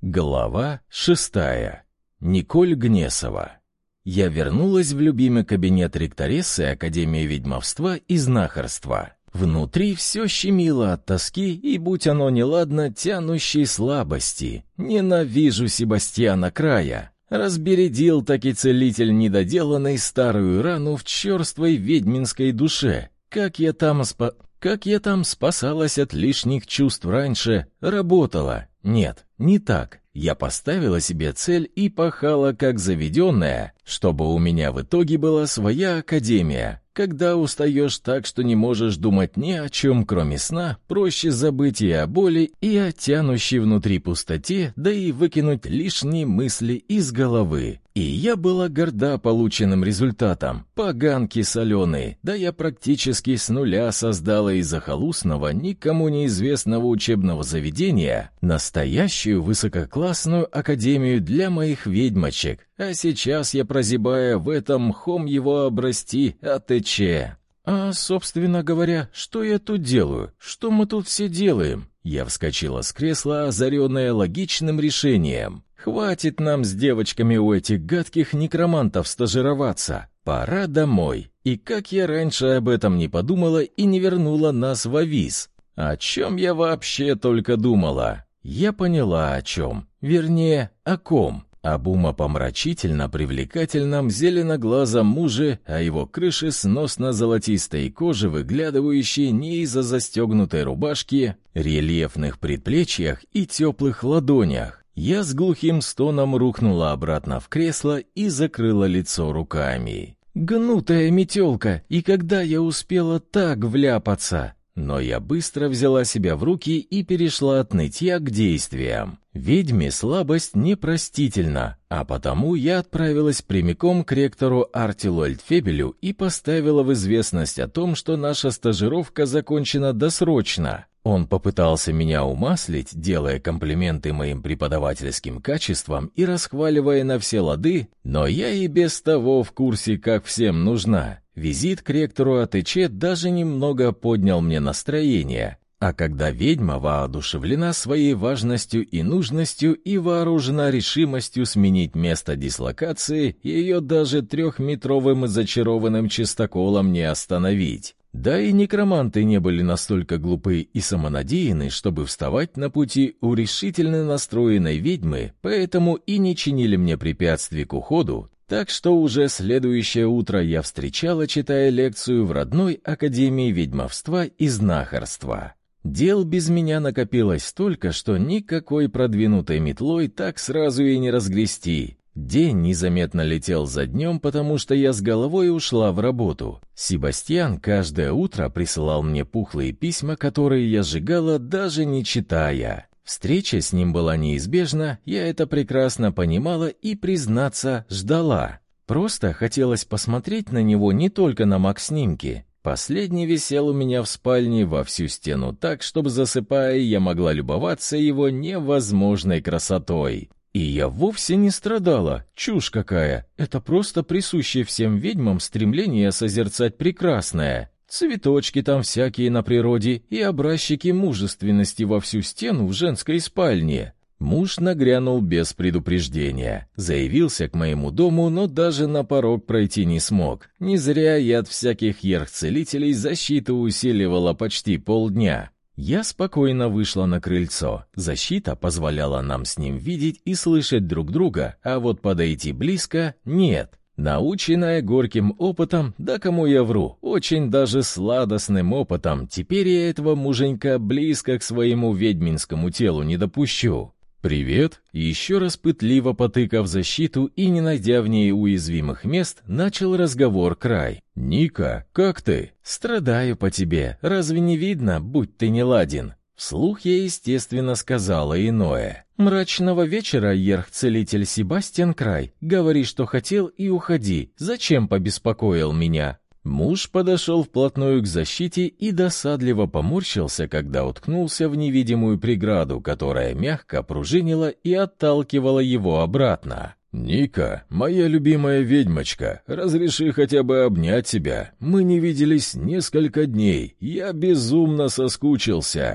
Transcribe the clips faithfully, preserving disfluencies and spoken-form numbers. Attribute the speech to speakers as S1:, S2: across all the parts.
S1: Глава шестая. Николь Гнесова. Я вернулась в любимый кабинет ректорессы Академии ведьмовства и знахарства. Внутри все щемило от тоски и, будь оно неладно, тянущей слабости. Ненавижу Себастьяна Края. Разбередил таки целитель недоделанный старую рану в черствой ведьминской душе. Как я там спа... Как я там спасалась от лишних чувств раньше, работала. Нет, не так. Я поставила себе цель и пахала как заведенная, чтобы у меня в итоге была своя академия. Когда устаешь так, что не можешь думать ни о чем, кроме сна, проще забыть и о боли, и о тянущей внутри пустоте, да и выкинуть лишние мысли из головы. И я была горда полученным результатом. Поганки соленые, да я практически с нуля создала из захолустного, никому неизвестного учебного заведения настоящую высококлассную академию для моих ведьмочек. А сейчас я прозябаю в этом мхом его обрасти АТЧ. А, собственно говоря, что я тут делаю? Что мы тут все делаем? Я вскочила с кресла, озаренная логичным решением. Хватит нам с девочками у этих гадких некромантов стажироваться. Пора домой. И как я раньше об этом не подумала и не вернула нас в Авис? О чем я вообще только думала? Я поняла о чем. Вернее, о ком. Об умопомрачительно привлекательном зеленоглазом муже, о его крыше сносно-золотистой кожи, выглядывающей не из-за застегнутой рубашки, рельефных предплечьях и теплых ладонях. Я с глухим стоном рухнула обратно в кресло и закрыла лицо руками. Гнутая метелка, и когда я успела так вляпаться? Но я быстро взяла себя в руки и перешла от нытья к действиям. Ведьме слабость непростительна, а потому я отправилась прямиком к ректору Артилу Эльтфебелю и поставила в известность о том, что наша стажировка закончена досрочно. Он попытался меня умаслить, делая комплименты моим преподавательским качествам и расхваливая на все лады, но я и без того в курсе, как всем нужна. Визит к ректору АТЧ даже немного поднял мне настроение, а когда ведьма воодушевлена своей важностью и нужностью и вооружена решимостью сменить место дислокации, ее даже трехметровым зачарованным чистоколом не остановить. Да и некроманты не были настолько глупы и самонадеянны, чтобы вставать на пути у решительно настроенной ведьмы, поэтому и не чинили мне препятствий к уходу. Так что уже следующее утро я встречала, читая лекцию в родной Академии ведьмовства и знахарства. Дел без меня накопилось столько, что никакой продвинутой метлой так сразу и не разгрести. День незаметно летел за днем, потому что я с головой ушла в работу. Себастьян каждое утро присылал мне пухлые письма, которые я сжигала, даже не читая. Встреча с ним была неизбежна, я это прекрасно понимала и, признаться, ждала. Просто хотелось посмотреть на него не только на маг-снимке. Последний висел у меня в спальне во всю стену так, чтобы, засыпая, я могла любоваться его невозможной красотой. И я вовсе не страдала, чушь какая, это просто присущее всем ведьмам стремление созерцать прекрасное. Цветочки там всякие на природе и образчики мужественности во всю стену в женской спальне. Муж нагрянул без предупреждения. Заявился к моему дому, но даже на порог пройти не смог. Не зря я от всяких ерх-целителей защиту усиливала почти полдня. Я спокойно вышла на крыльцо. Защита позволяла нам с ним видеть и слышать друг друга, а вот подойти близко — нет. Наученная горьким опытом, да кому я вру, очень даже сладостным опытом, теперь я этого муженька близко к своему ведьминскому телу не допущу. «Привет!» Еще раз пытливо потыкав защиту и не найдя в ней уязвимых мест, начал разговор Край. «Ника, как ты?» «Страдаю по тебе. Разве не видно, будь ты неладен?» Вслух я, естественно, сказала иное. «Мрачного вечера, ерх-целитель Себастьян Край. Говори, что хотел, и уходи. Зачем побеспокоил меня?» Муж подошел вплотную к защите и досадливо поморщился, когда уткнулся в невидимую преграду, которая мягко пружинила и отталкивала его обратно. «Ника, моя любимая ведьмочка, разреши хотя бы обнять тебя. Мы не виделись несколько дней. Я безумно соскучился».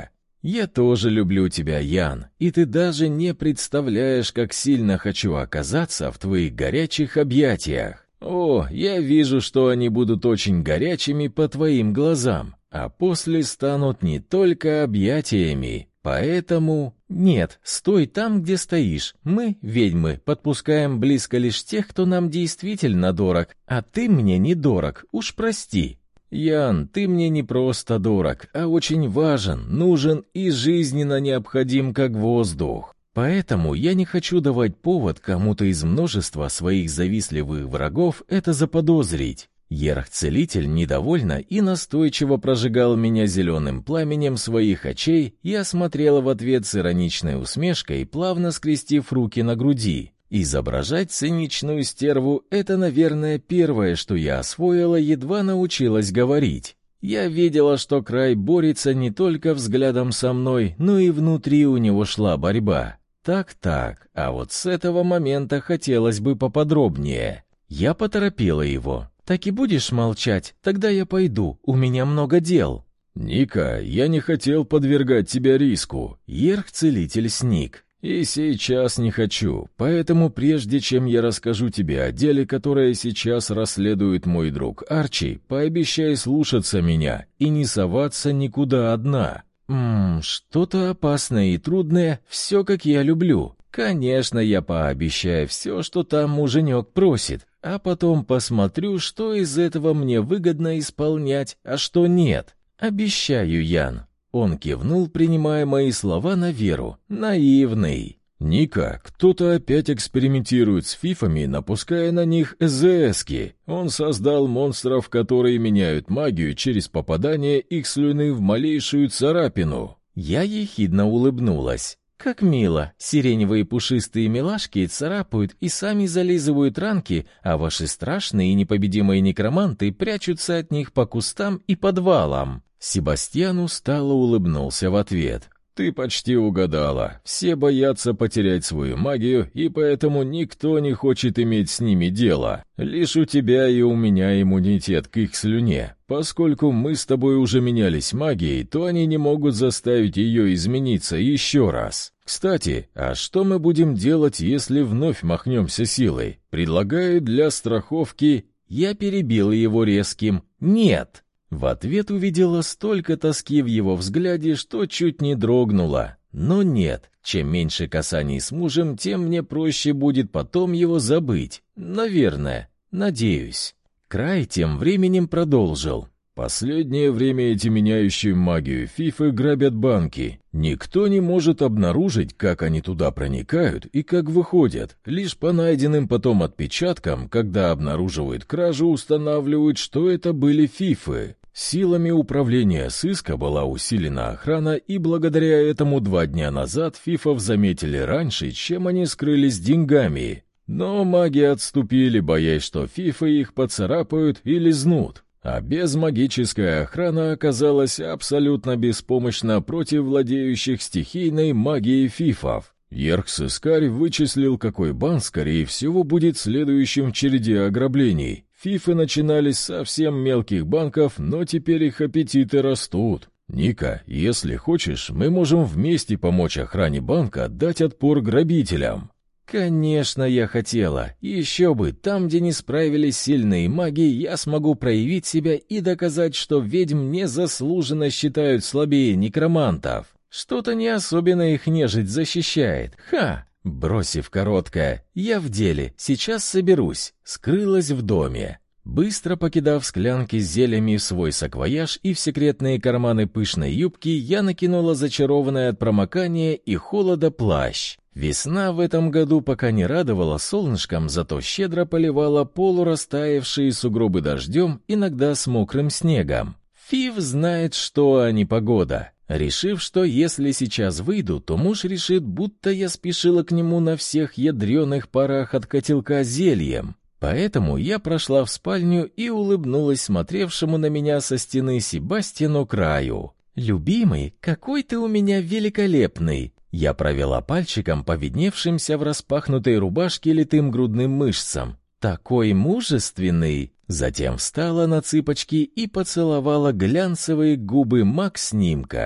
S1: «Я тоже люблю тебя, Ян, и ты даже не представляешь, как сильно хочу оказаться в твоих горячих объятиях. О, я вижу, что они будут очень горячими по твоим глазам, а после станут не только объятиями, поэтому...» «Нет, стой там, где стоишь. Мы, ведьмы, подпускаем близко лишь тех, кто нам действительно дорог, а ты мне не дорог, уж прости». «Ян, ты мне не просто дорог, а очень важен, нужен и жизненно необходим, как воздух. Поэтому я не хочу давать повод кому-то из множества своих завистливых врагов это заподозрить». Ерх-целитель недовольно и настойчиво прожигал меня зеленым пламенем своих очей и осмотрела в ответ с ироничной усмешкой, плавно скрестив руки на груди. Изображать циничную стерву — это, наверное, первое, что я освоила, едва научилась говорить. Я видела, что Край борется не только взглядом со мной, но и внутри у него шла борьба. Так-так, а вот с этого момента хотелось бы поподробнее. Я поторопила его. «Так и будешь молчать? Тогда я пойду, у меня много дел».
S2: «Ника, я не хотел подвергать тебя риску».
S1: Ерх-целитель сник.
S2: «И сейчас не хочу, поэтому прежде чем я расскажу тебе о деле, которое сейчас расследует мой друг Арчи, пообещай слушаться меня и не соваться никуда одна».
S1: «Ммм, что-то опасное и трудное, все как я люблю. Конечно, я пообещаю все, что там муженек просит, а потом посмотрю, что из этого мне выгодно исполнять, а что нет. Обещаю, Ян». Он кивнул, принимая мои слова на веру. Наивный.
S2: «Ника, кто-то опять экспериментирует с фифами, напуская на них ЭЗСки. Он создал монстров, которые меняют магию через попадание их слюны в малейшую царапину».
S1: Я ехидно улыбнулась. «Как мило, сиреневые пушистые милашки царапают и сами зализывают ранки, а ваши страшные и непобедимые некроманты прячутся от них по кустам и подвалам». Себастьян устало улыбнулся в ответ.
S2: «Ты почти угадала. Все боятся потерять свою магию, и поэтому никто не хочет иметь с ними дело. Лишь у тебя и у меня иммунитет к их слюне. Поскольку мы с тобой уже менялись магией, то они не могут заставить ее измениться еще раз. Кстати, а что мы будем делать, если вновь махнемся силой? Предлагаю для страховки...»
S1: Я перебил его резким «нет». В ответ увидела столько тоски в его взгляде, что чуть не дрогнула. Но нет, чем меньше касаний с мужем, тем мне проще будет потом его забыть. Наверное, надеюсь. Край тем временем продолжил.
S2: «Последнее время эти меняющие магию фифы грабят банки. Никто не может обнаружить, как они туда проникают и как выходят. Лишь по найденным потом отпечаткам, когда обнаруживают кражу, устанавливают, что это были фифы. Силами управления сыска была усилена охрана, и благодаря этому два дня назад фифов заметили раньше, чем они скрылись с деньгами. Но маги отступили, боясь, что фифы их поцарапают и лизнут. А безмагическая охрана оказалась абсолютно беспомощна против владеющих стихийной магией фифов. Ерх-сыскарь вычислил, какой банк, скорее всего, будет следующим в череде ограблений. Фифы начинались с совсем мелких банков, но теперь их аппетиты растут. Ника, если хочешь, мы можем вместе помочь охране банка дать отпор грабителям».
S1: Конечно, я хотела. Еще бы, там, где не справились сильные маги, я смогу проявить себя и доказать, что ведьм незаслуженно считают слабее некромантов. Что-то не особенно их нежить защищает. Ха! Бросив короткое «я в деле, сейчас соберусь», скрылась в доме. Быстро покидав склянки с зельями в свой саквояж и в секретные карманы пышной юбки, я накинула зачарованное от промокания и холода плащ. Весна в этом году пока не радовала солнышком, зато щедро поливала полурастаявшие сугробы дождем, иногда с мокрым снегом. Фив знает, что, а не погода. Решив, что если сейчас выйду, то муж решит, будто я спешила к нему на всех ядреных парах от котелка зельем. Поэтому я прошла в спальню и улыбнулась смотревшему на меня со стены Себастьяну Краю. «Любимый, какой ты у меня великолепный!» Я провела пальчиком по видневшимся в распахнутой рубашке литым грудным мышцам. «Такой мужественный!» Затем встала на цыпочки и поцеловала глянцевые губы Макс-снимка.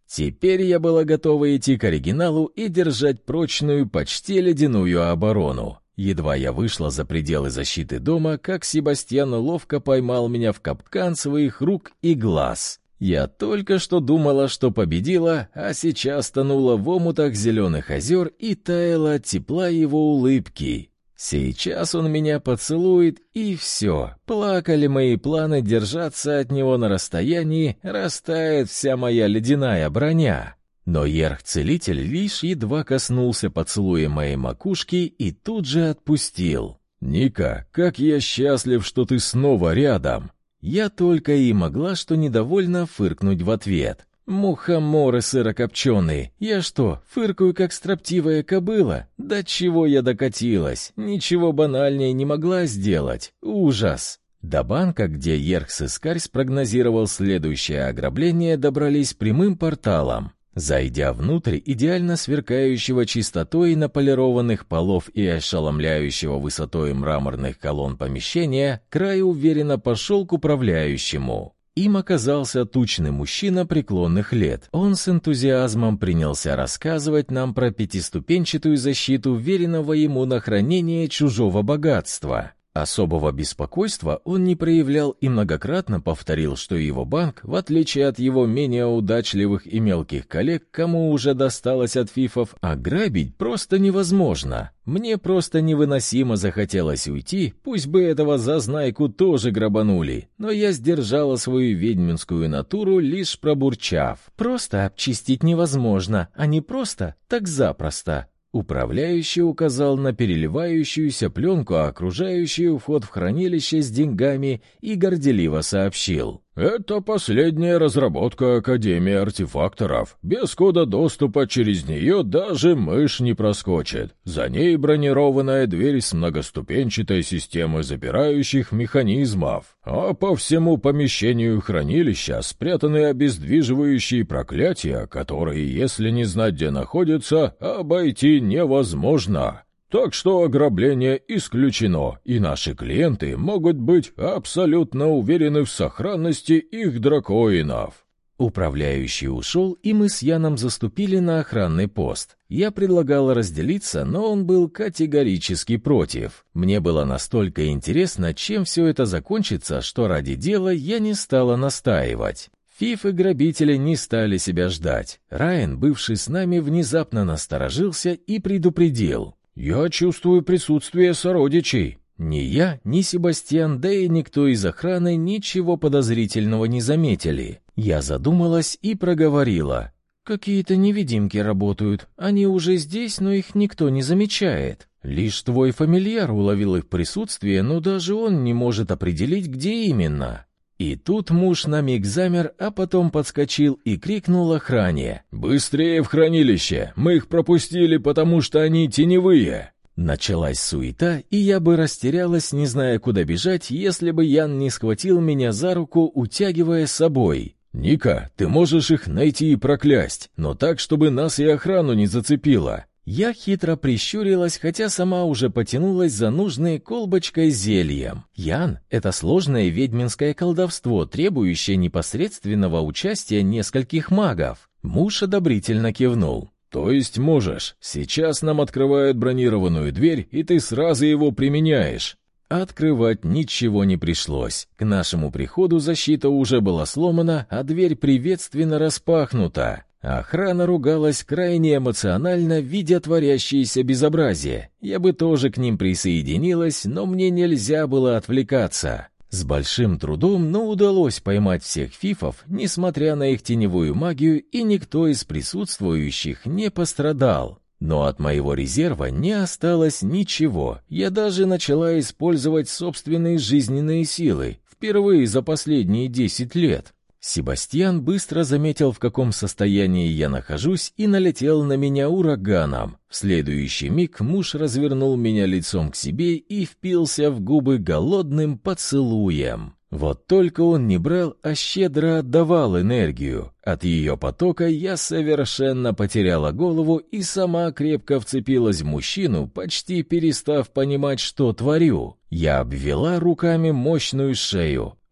S1: Теперь я была готова идти к оригиналу и держать прочную, почти ледяную оборону. Едва я вышла за пределы защиты дома, как Себастьян ловко поймал меня в капкан своих рук и глаз. Я только что думала, что победила, а сейчас тонула в омутах зеленых озер и таяла от тепла его улыбки. Сейчас он меня поцелует, и все. Плакали мои планы держаться от него на расстоянии, растает вся моя ледяная броня. Но Ерх-целитель лишь едва коснулся поцелуя моей макушки и тут же отпустил.
S2: «Ника, как я счастлив, что ты снова рядом!»
S1: Я только и могла что недовольно фыркнуть в ответ. «Мухоморы сырокопченые! Я что, фыркаю, как строптивая кобыла? До чего я докатилась? Ничего банальнее не могла сделать. Ужас!» До банка, где Ерх-сыскарь спрогнозировал следующее ограбление, добрались прямым порталом. Зайдя внутрь идеально сверкающего чистотой наполированных полов и ошеломляющего высотой мраморных колонн помещения, Край уверенно пошел к управляющему. Им оказался тучный мужчина преклонных лет. Он с энтузиазмом принялся рассказывать нам про пятиступенчатую защиту веренного ему на хранение чужого богатства. Особого беспокойства он не проявлял и многократно повторил, что его банк, в отличие от его менее удачливых и мелких коллег, кому уже досталось от фифов, ограбить просто невозможно. Мне просто невыносимо захотелось уйти, пусть бы этого зазнайку тоже грабанули, но я сдержала свою ведьминскую натуру, лишь пробурчав. «Просто обчистить невозможно, а не просто, так запросто». Управляющий указал на переливающуюся пленку, окружающую вход в хранилище с деньгами, и горделиво сообщил:
S2: «Это последняя разработка Академии артефакторов. Без кода доступа через нее даже мышь не проскочит. За ней бронированная дверь с многоступенчатой системой запирающих механизмов. А по всему помещению хранилища спрятаны обездвиживающие проклятия, которые, если не знать, где находятся, обойти невозможно. Так что ограбление исключено, и наши клиенты могут быть абсолютно уверены в сохранности их дракоинов».
S1: Управляющий ушел, и мы с Яном заступили на охранный пост. Я предлагала разделиться, но он был категорически против. Мне было настолько интересно, чем все это закончится, что ради дела я не стала настаивать. Фиф и грабители не стали себя ждать. Райан, бывший с нами, внезапно насторожился и предупредил:
S2: «Я чувствую присутствие сородичей».
S1: Ни я, ни Себастьян, да и никто из охраны ничего подозрительного не заметили. Я задумалась и проговорила: «Какие-то невидимки работают. Они уже здесь, но их никто не замечает. Лишь твой фамильяр уловил их присутствие, но даже он не может определить, где именно». И тут муж на миг замер, а потом подскочил и крикнул охране:
S2: «Быстрее в хранилище! Мы их пропустили, потому что они теневые!»
S1: Началась суета, и я бы растерялась, не зная, куда бежать, если бы Ян не схватил меня за руку, утягивая с собой.
S2: «Ника, ты можешь их найти и проклясть, но так, чтобы нас и охрану не зацепило».
S1: Я хитро прищурилась, хотя сама уже потянулась за нужной колбочкой с зельем. Ян — это сложное ведьминское колдовство, требующее непосредственного участия нескольких магов. Муж одобрительно кивнул.
S2: «То есть можешь. Сейчас нам открывают бронированную дверь, и ты сразу его применяешь».
S1: Открывать ничего не пришлось. К нашему приходу защита уже была сломана, а дверь приветственно распахнута. Охрана ругалась крайне эмоционально, видя творящееся безобразие. Я бы тоже к ним присоединилась, но мне нельзя было отвлекаться. С большим трудом, но удалось поймать всех фифов, несмотря на их теневую магию, и никто из присутствующих не пострадал. Но от моего резерва не осталось ничего. Я даже начала использовать собственные жизненные силы, впервые за последние десять лет. Себастьян быстро заметил, в каком состоянии я нахожусь, и налетел на меня ураганом. В следующий миг муж развернул меня лицом к себе и впился в губы голодным поцелуем. Вот только он не брал, а щедро отдавал энергию. От ее потока я совершенно потеряла голову и сама крепко вцепилась в мужчину, почти перестав понимать, что творю. Я обвела руками мощную шею.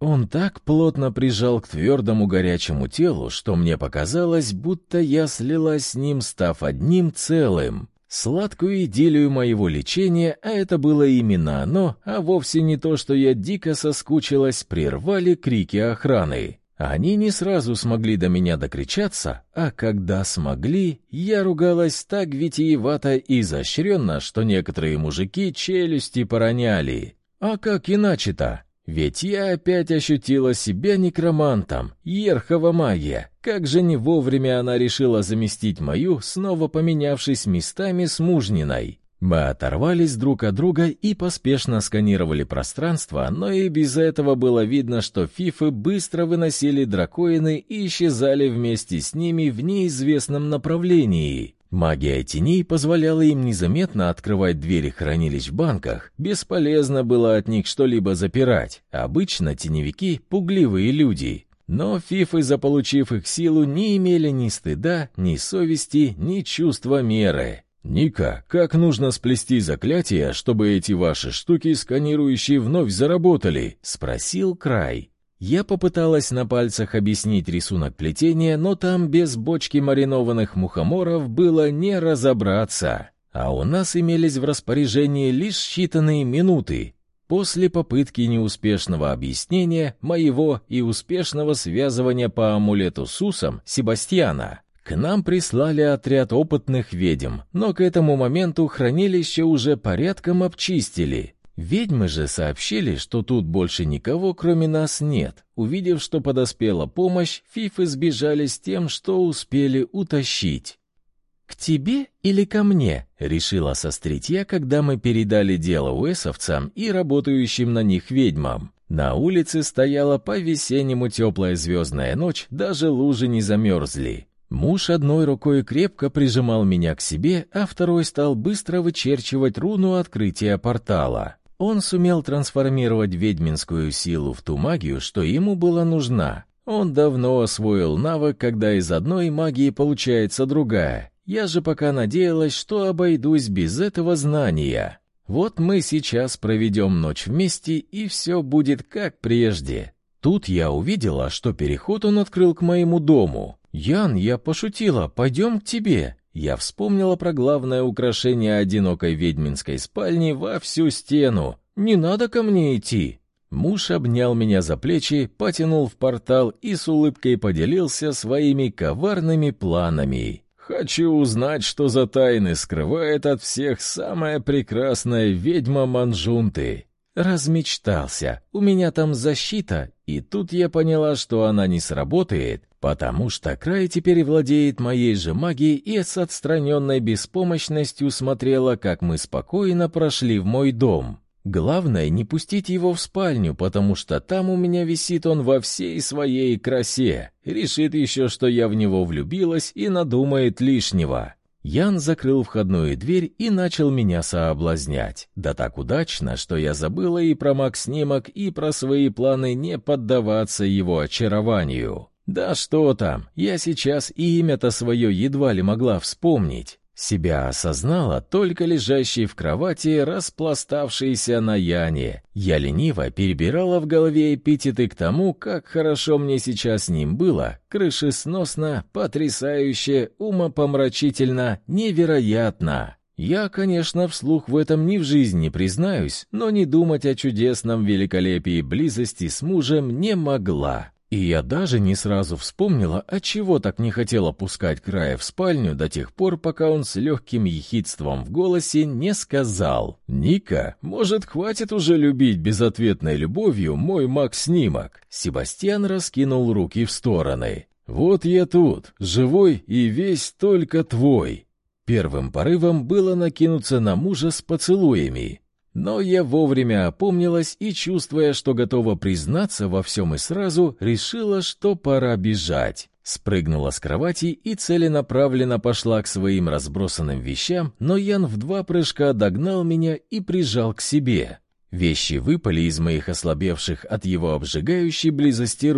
S1: Он так плотно прижал к твердому горячему телу, что мне показалось, будто я слилась с ним, став одним целым. Сладкую идиллию моего лечения, а это было именно оно, а вовсе не то, что я дико соскучилась, прервали крики охраны. Они не сразу смогли до меня докричаться, а когда смогли, я ругалась так витиевато и изощренно, что некоторые мужики челюсти пороняли. А как иначе-то? Ведь я опять ощутила себя некромантом, ерхова магия. Как же не вовремя она решила заместить мою, снова поменявшись местами с мужниной. Мы оторвались друг от друга и поспешно сканировали пространство, но и без этого было видно, что фифы быстро выносили дракоины и исчезали вместе с ними в неизвестном направлении. Магия теней позволяла им незаметно открывать двери хранилищ в банках, бесполезно было от них что-либо запирать, обычно теневики — пугливые люди. Но фифы, заполучив их силу, не имели ни стыда, ни совести, ни чувства меры.
S2: «Ника, как нужно сплести заклятие, чтобы эти ваши штуки сканирующие вновь заработали?»
S1: — спросил Край. Я попыталась на пальцах объяснить рисунок плетения, но там без бочки маринованных мухоморов было не разобраться. А у нас имелись в распоряжении лишь считанные минуты. После попытки неуспешного объяснения моего и успешного связывания по амулету с Усом Себастьяна, к нам прислали отряд опытных ведьм, но к этому моменту хранилище уже порядком обчистили. Ведьмы же сообщили, что тут больше никого, кроме нас, нет. Увидев, что подоспела помощь, фифы сбежали с тем, что успели утащить. «К тебе или ко мне?» — решила сострить я, когда мы передали дело уэсовцам и работающим на них ведьмам. На улице стояла по-весеннему теплая звездная ночь, даже лужи не замерзли. Муж одной рукой крепко прижимал меня к себе, а второй стал быстро вычерчивать руну открытия портала. Он сумел трансформировать ведьминскую силу в ту магию, что ему была нужна. Он давно освоил навык, когда из одной магии получается другая. Я же пока надеялась, что обойдусь без этого знания. Вот мы сейчас проведем ночь вместе, и все будет как прежде. Тут я увидела, что переход он открыл к моему дому. «Ян, я пошутила, пойдем к тебе». Я вспомнила про главное украшение одинокой ведьминской спальни во всю стену. «Не надо ко мне идти». Муж обнял меня за плечи, потянул в портал и с улыбкой поделился своими коварными планами.
S2: «Хочу узнать, что за тайны скрывает от всех самая прекрасная ведьма Манжунты».
S1: Размечтался. У меня там защита, и тут я поняла, что она не сработает, потому что Край теперь владеет моей же магией и с отстраненной беспомощностью смотрела, как мы спокойно прошли в мой дом. Главное, не пустить его в спальню, потому что там у меня висит он во всей своей красе. Решит еще, что я в него влюбилась, и надумает лишнего. Ян закрыл входную дверь и начал меня соблазнять. Да так удачно, что я забыла и про маг-снимок, и про свои планы не поддаваться его очарованию. Да что там, я сейчас и имя-то свое едва ли могла вспомнить. Себя осознала только лежащей в кровати, распластавшейся на Яне. Я лениво перебирала в голове эпитеты к тому, как хорошо мне сейчас с ним было. Крышесносно, потрясающе, умопомрачительно, невероятно. Я, конечно, вслух в этом ни в жизни не признаюсь, но не думать о чудесном великолепии близости с мужем не могла. И я даже не сразу вспомнила, отчего так не хотела пускать Края в спальню до тех пор, пока он с легким ехидством в голосе не сказал: «Ника, может, хватит уже любить безответной любовью мой маг-снимок?» Себастьян раскинул руки в стороны. «Вот я тут, живой и весь только твой». Первым порывом было накинуться на мужа с поцелуями. Но я вовремя опомнилась и, чувствуя, что готова признаться во всем и сразу, решила, что пора бежать. Спрыгнула с кровати и целенаправленно пошла к своим разбросанным вещам, но Ян в два прыжка догнал меня и прижал к себе. Вещи выпали из моих ослабевших от его обжигающей близости рук.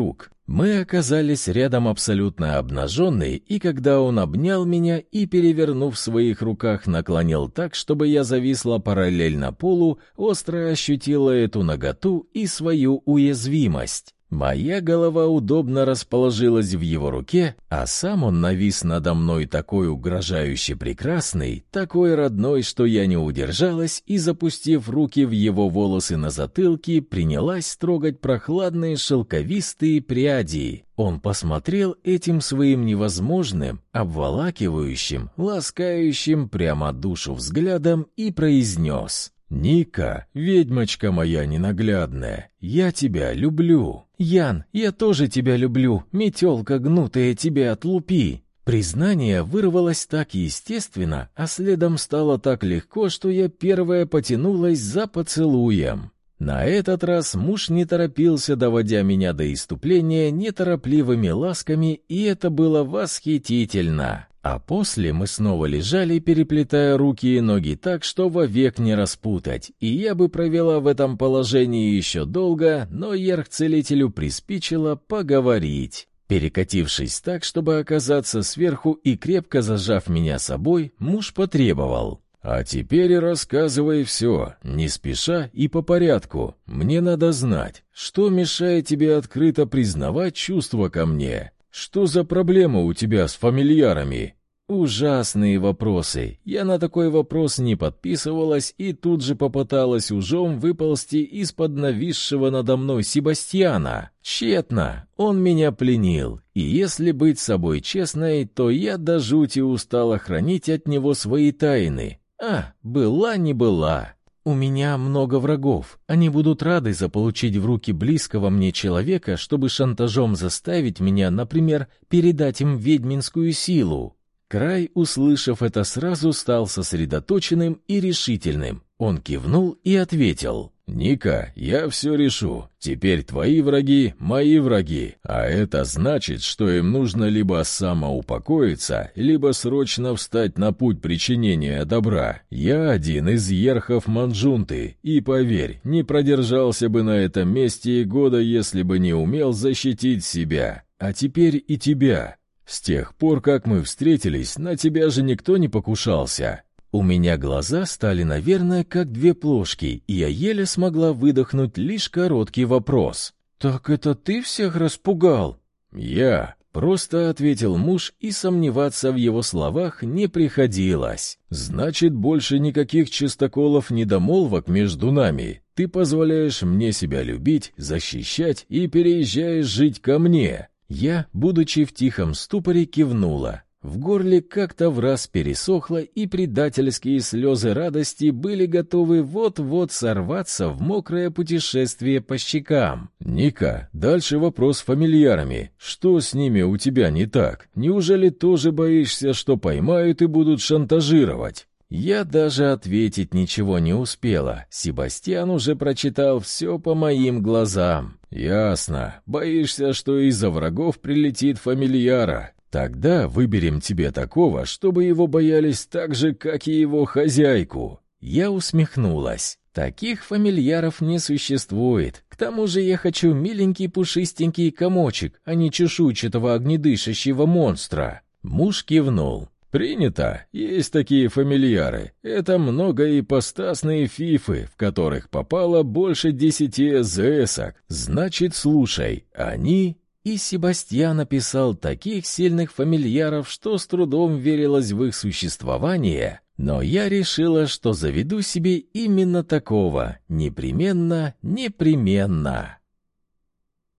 S1: Мы оказались рядом абсолютно обнаженные, и когда он обнял меня и, перевернув в своих руках, наклонил так, чтобы я зависла параллельно полу, остро ощутила эту наготу и свою уязвимость. Моя голова удобно расположилась в его руке, а сам он навис надо мной такой угрожающе прекрасный, такой родной, что я не удержалась и, запустив руки в его волосы на затылке, принялась трогать прохладные шелковистые пряди. Он посмотрел этим своим невозможным, обволакивающим, ласкающим прямо душу взглядом и произнес: «Ника, ведьмочка моя ненаглядная, я тебя люблю». «Ян, я тоже тебя люблю, метелка гнутая, тебя отлупи». Признание вырвалось так естественно, а следом стало так легко, что я первая потянулась за поцелуем. На этот раз муж не торопился, доводя меня до исступления неторопливыми ласками, и это было восхитительно. А после мы снова лежали, переплетая руки и ноги так, что вовек не распутать, и я бы провела в этом положении еще долго, но Ерх-целителю приспичило поговорить. Перекатившись так, чтобы оказаться сверху и крепко зажав меня собой, муж потребовал: «А теперь рассказывай все, не спеша и по порядку. Мне надо знать, что мешает тебе открыто признавать чувства ко мне. Что за проблема у тебя с фамильярами?» Ужасные вопросы. Я на такой вопрос не подписывалась и тут же попыталась ужом выползти из-под нависшего надо мной Себастьяна. Тщетно. Он меня пленил. И если быть собой честной, то я до жути устала хранить от него свои тайны. А, была не была. У меня много врагов. Они будут рады заполучить в руки близкого мне человека, чтобы шантажом заставить меня, например, передать им ведьминскую силу. Край, услышав это, сразу стал сосредоточенным и решительным. Он кивнул и ответил: «Ника, я все решу. Теперь твои враги — мои враги. А это значит, что им нужно либо самоупокоиться, либо срочно встать на путь причинения добра. Я один из ерхов Манджунты, и, поверь, не продержался бы на этом месте и года, если бы не умел защитить себя. А теперь и тебя. С тех пор, как мы встретились, на тебя же никто не покушался». У меня глаза стали, наверное, как две плошки, и я еле смогла выдохнуть лишь короткий вопрос: «Так это ты всех распугал?» «Я», — просто ответил муж, и сомневаться в его словах не приходилось. «Значит, больше никаких чистоколов-недомолвок между нами. Ты позволяешь мне себя любить, защищать и переезжаешь жить ко мне». Я, будучи в тихом ступоре, кивнула. В горле как-то враз пересохло, и предательские слезы радости были готовы вот-вот сорваться в мокрое путешествие по щекам. «Ника, дальше вопрос с фамильярами. Что с ними у тебя не так? Неужели тоже боишься, что поймают и будут шантажировать?» Я даже ответить ничего не успела. Себастьян уже прочитал все по моим глазам. «Ясно. Боишься, что из-за врагов прилетит фамильяра. Тогда выберем тебе такого, чтобы его боялись так же, как и его хозяйку». Я усмехнулась. Таких фамильяров не существует. К тому же я хочу миленький пушистенький комочек, а не чешуйчатого огнедышащего монстра. Муж кивнул. «Принято. Есть такие фамильяры. Это многоипостасные фифы, в которых попало больше десяти эзэсок. Значит, слушай, они...» И Себастьян описал таких сильных фамильяров, что с трудом верилось в их существование. Но я решила, что заведу себе именно такого. Непременно, непременно.